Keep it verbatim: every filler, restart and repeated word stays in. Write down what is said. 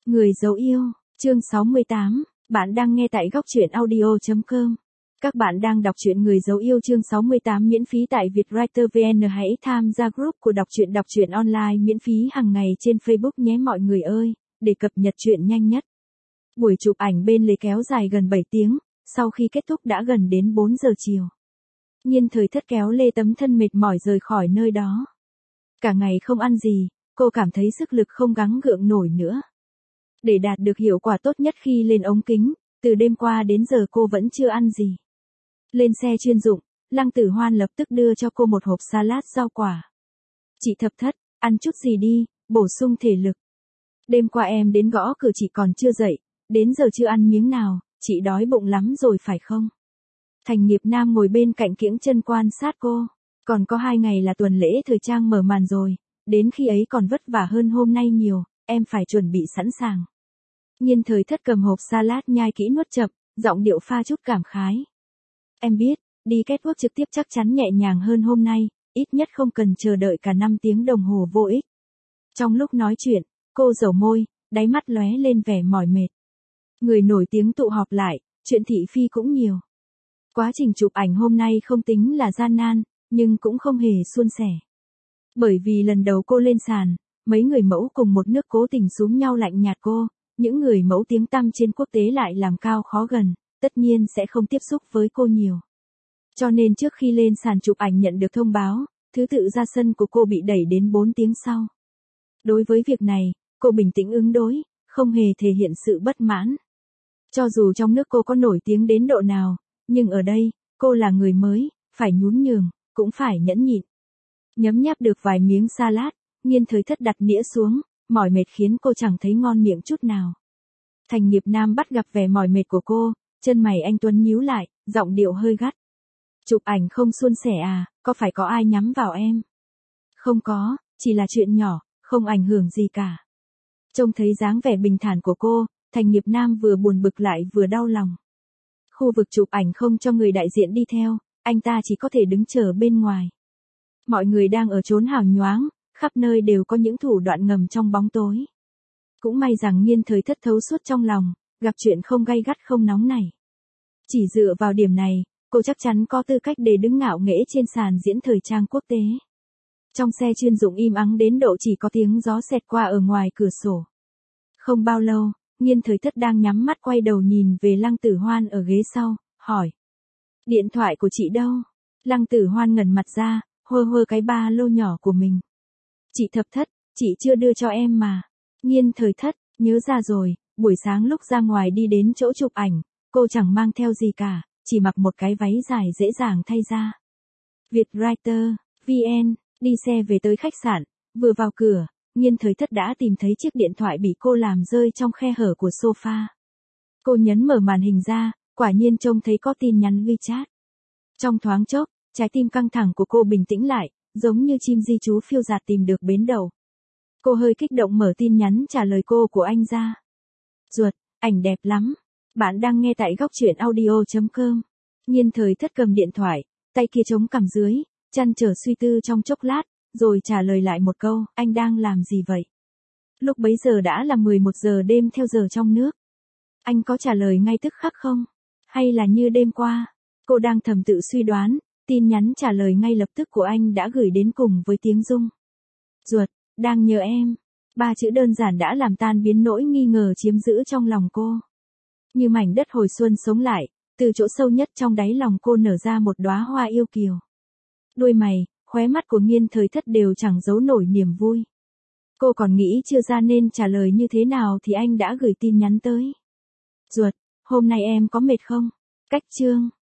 Người dấu yêu, chương sáu mươi tám, bạn đang nghe tại góc truyện audio chấm com. Các bạn đang đọc truyện Người dấu yêu chương sáu mươi tám miễn phí tại Vietwriter vê en. Hãy tham gia group của đọc truyện đọc truyện online miễn phí hàng ngày trên Facebook nhé mọi người ơi, để cập nhật truyện nhanh nhất. Buổi chụp ảnh bên lề kéo dài gần bảy tiếng, sau khi kết thúc đã gần đến bốn giờ chiều. Nhiên Thời Thất kéo lê tấm thân mệt mỏi rời khỏi nơi đó. Cả ngày không ăn gì, cô cảm thấy sức lực không gắng gượng nổi nữa. Để đạt được hiệu quả tốt nhất khi lên ống kính, từ đêm qua đến giờ cô vẫn chưa ăn gì. Lên xe chuyên dụng, Lăng Tử Hoan lập tức đưa cho cô một hộp salad rau quả. Chị Thập Thất, ăn chút gì đi, bổ sung thể lực. Đêm qua em đến gõ cửa chị còn chưa dậy, đến giờ chưa ăn miếng nào, chị đói bụng lắm rồi phải không? Thành Nghiệp Nam ngồi bên cạnh kiễng chân quan sát cô. Còn có hai ngày là tuần lễ thời trang mở màn rồi, đến khi ấy còn vất vả hơn hôm nay nhiều, em phải chuẩn bị sẵn sàng. Nhiên Thời Thất cầm hộp salad nhai kỹ nuốt chậm, giọng điệu pha chút cảm khái. Em biết, đi catwalk trực tiếp chắc chắn nhẹ nhàng hơn hôm nay, ít nhất không cần chờ đợi cả năm tiếng đồng hồ vô ích. Trong lúc nói chuyện, cô dầu môi, đáy mắt lóe lên vẻ mỏi mệt. Người nổi tiếng tụ họp lại, chuyện thị phi cũng nhiều. Quá trình chụp ảnh hôm nay không tính là gian nan, nhưng cũng không hề suôn sẻ. Bởi vì lần đầu cô lên sàn, mấy người mẫu cùng một nước cố tình xúm nhau lạnh nhạt cô, những người mẫu tiếng tăm trên quốc tế lại làm cao khó gần, tất nhiên sẽ không tiếp xúc với cô nhiều. Cho nên trước khi lên sàn chụp ảnh nhận được thông báo, thứ tự ra sân của cô bị đẩy đến bốn tiếng sau. Đối với việc này, cô bình tĩnh ứng đối, không hề thể hiện sự bất mãn. Cho dù trong nước cô có nổi tiếng đến độ nào, nhưng ở đây, cô là người mới, phải nhún nhường, cũng phải nhẫn nhịn. Nhấm nháp được vài miếng salad, Nhiên Thời Thất đặt nĩa xuống, mỏi mệt khiến cô chẳng thấy ngon miệng chút nào. Thành Nghiệp Nam bắt gặp vẻ mỏi mệt của cô, chân mày anh tuấn nhíu lại, giọng điệu hơi gắt. Chụp ảnh không suôn sẻ à, có phải có ai nhắm vào em? Không có, chỉ là chuyện nhỏ, không ảnh hưởng gì cả. Trông thấy dáng vẻ bình thản của cô, Thành Nghiệp Nam vừa buồn bực lại vừa đau lòng. Khu vực chụp ảnh không cho người đại diện đi theo, anh ta chỉ có thể đứng chờ bên ngoài. Mọi người đang ở chốn hào nhoáng, khắp nơi đều có những thủ đoạn ngầm trong bóng tối. Cũng may rằng Nhiên Thời Thất thấu suốt trong lòng, gặp chuyện không gay gắt không nóng nảy. Chỉ dựa vào điểm này, cô chắc chắn có tư cách để đứng ngạo nghễ trên sàn diễn thời trang quốc tế. Trong xe chuyên dụng im ắng đến độ chỉ có tiếng gió xẹt qua ở ngoài cửa sổ. Không bao lâu, Nhiên Thời Thất đang nhắm mắt quay đầu nhìn về Lăng Tử Hoan ở ghế sau, hỏi. Điện thoại của chị đâu? Lăng Tử Hoan ngẩn mặt ra, hơ hơ cái ba lô nhỏ của mình. Chị Thập Thất, chị chưa đưa cho em mà. Nhiên Thời Thất, nhớ ra rồi, buổi sáng lúc ra ngoài đi đến chỗ chụp ảnh, cô chẳng mang theo gì cả, chỉ mặc một cái váy dài dễ dàng thay ra. Vietwriter vê en, đi xe về tới khách sạn, vừa vào cửa, Nhiên Thời Thất đã tìm thấy chiếc điện thoại bị cô làm rơi trong khe hở của sofa. Cô nhấn mở màn hình ra, quả nhiên trông thấy có tin nhắn WeChat. Trong thoáng chốc, trái tim căng thẳng của cô bình tĩnh lại, giống như chim di trú phiêu dạt tìm được bến đậu. Cô hơi kích động mở tin nhắn trả lời cô của anh ra. Ruột, ảnh đẹp lắm. Bạn đang nghe tại góc truyện audio chấm com. Nhiên Thời Thất cầm điện thoại, tay kia chống cằm dưới, chăn trở suy tư trong chốc lát, rồi trả lời lại một câu, anh đang làm gì vậy? Lúc bấy giờ đã là mười một giờ đêm theo giờ trong nước. Anh có trả lời ngay tức khắc không? Hay là như đêm qua? Cô đang thầm tự suy đoán, tin nhắn trả lời ngay lập tức của anh đã gửi đến cùng với tiếng rung. Ruột, đang nhờ em. Ba chữ đơn giản đã làm tan biến nỗi nghi ngờ chiếm giữ trong lòng cô. Như mảnh đất hồi xuân sống lại, từ chỗ sâu nhất trong đáy lòng cô nở ra một đóa hoa yêu kiều. Đuôi mày, khóe mắt của Nhiên Thời Thất đều chẳng giấu nổi niềm vui. Cô còn nghĩ chưa ra nên trả lời như thế nào thì anh đã gửi tin nhắn tới. Ruột, hôm nay em có mệt không? Cách chương.